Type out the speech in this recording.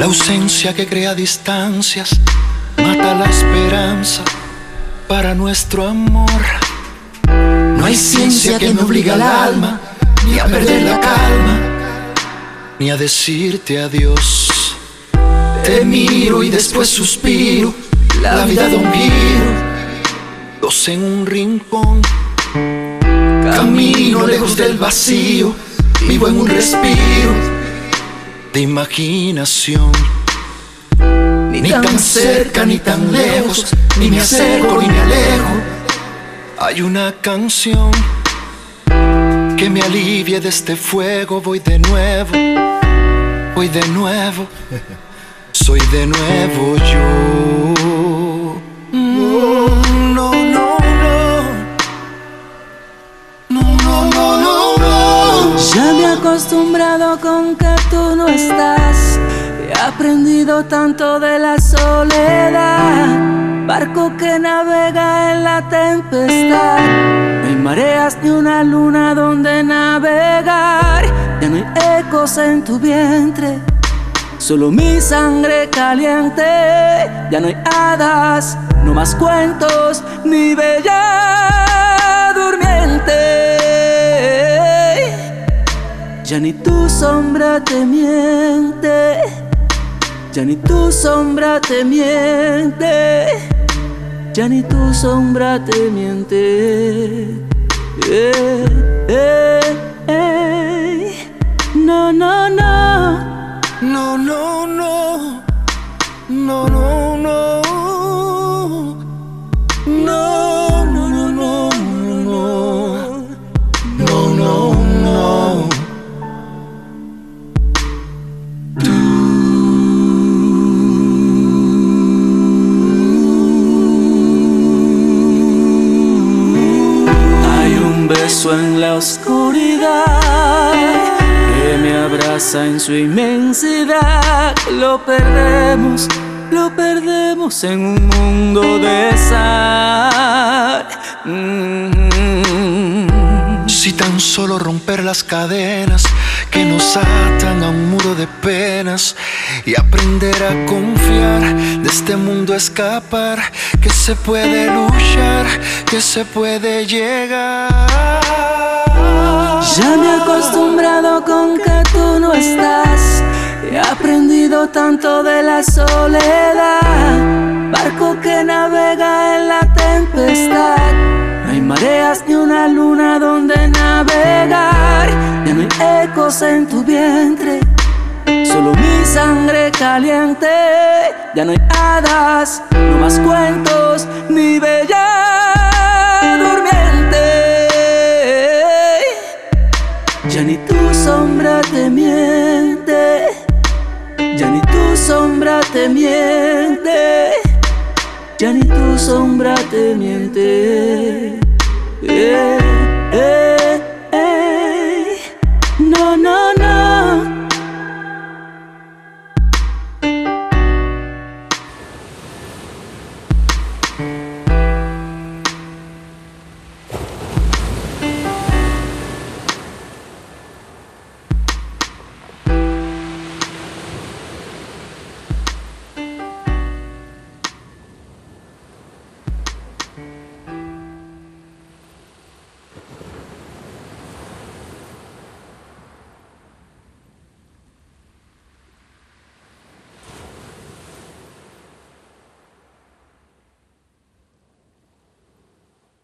ausencia que crea distancias mata la esperanza para nuestro amor. No hay ciencia que me obligue al alma ni a perder la calma, ni a decirte adiós. Te miro y después suspiro, la vida da un giro, dos en un rincón. Camino lejos del vacío, vivo en un respiro de imaginación. Ni tan cerca ni tan lejos, ni me acerco ni me alejo. Hay una canción que me alivie de este fuego. Voy de nuevo, voy de nuevo, soy de nuevo yo. No, no, no, no, no, no, no. Ya me he acostumbrado con que tú no estás. He aprendido tanto de la soledad, barco que navega en la tempestad. No hay mareas ni una luna donde navegar. Ya no hay ecos en tu vientre, solo mi sangre caliente. Ya no hay hadas, no más cuentos, ni bella durmiente. Ya ni tu sombra te miente, ya ni tu sombra te miente, ya ni tu sombra te miente. No, no, no. No, no, no, no, no, no, no, no, no, no, no, no, no. Hay un beso en la oscuridad que me abraza en su inmensidad. Lo perdemos en un mundo de sal. Si tan solo romper las cadenas que nos atan a un muro de penas y aprender a confiar, de este mundo escapar, que se puede luchar, que se puede llegar. Ya me he acostumbrado con que tú no estás. He aprendido tanto de la soledad, barco que navega en la tempestad. No hay mareas ni una luna donde navegar. Ya no hay ecos en tu vientre, solo mi sangre caliente. Ya no hay hadas, no más cuentos, ni bella durmiente. Ya ni tu sombra te miente, ya ni tu sombra te miente, ya ni tu sombra te miente.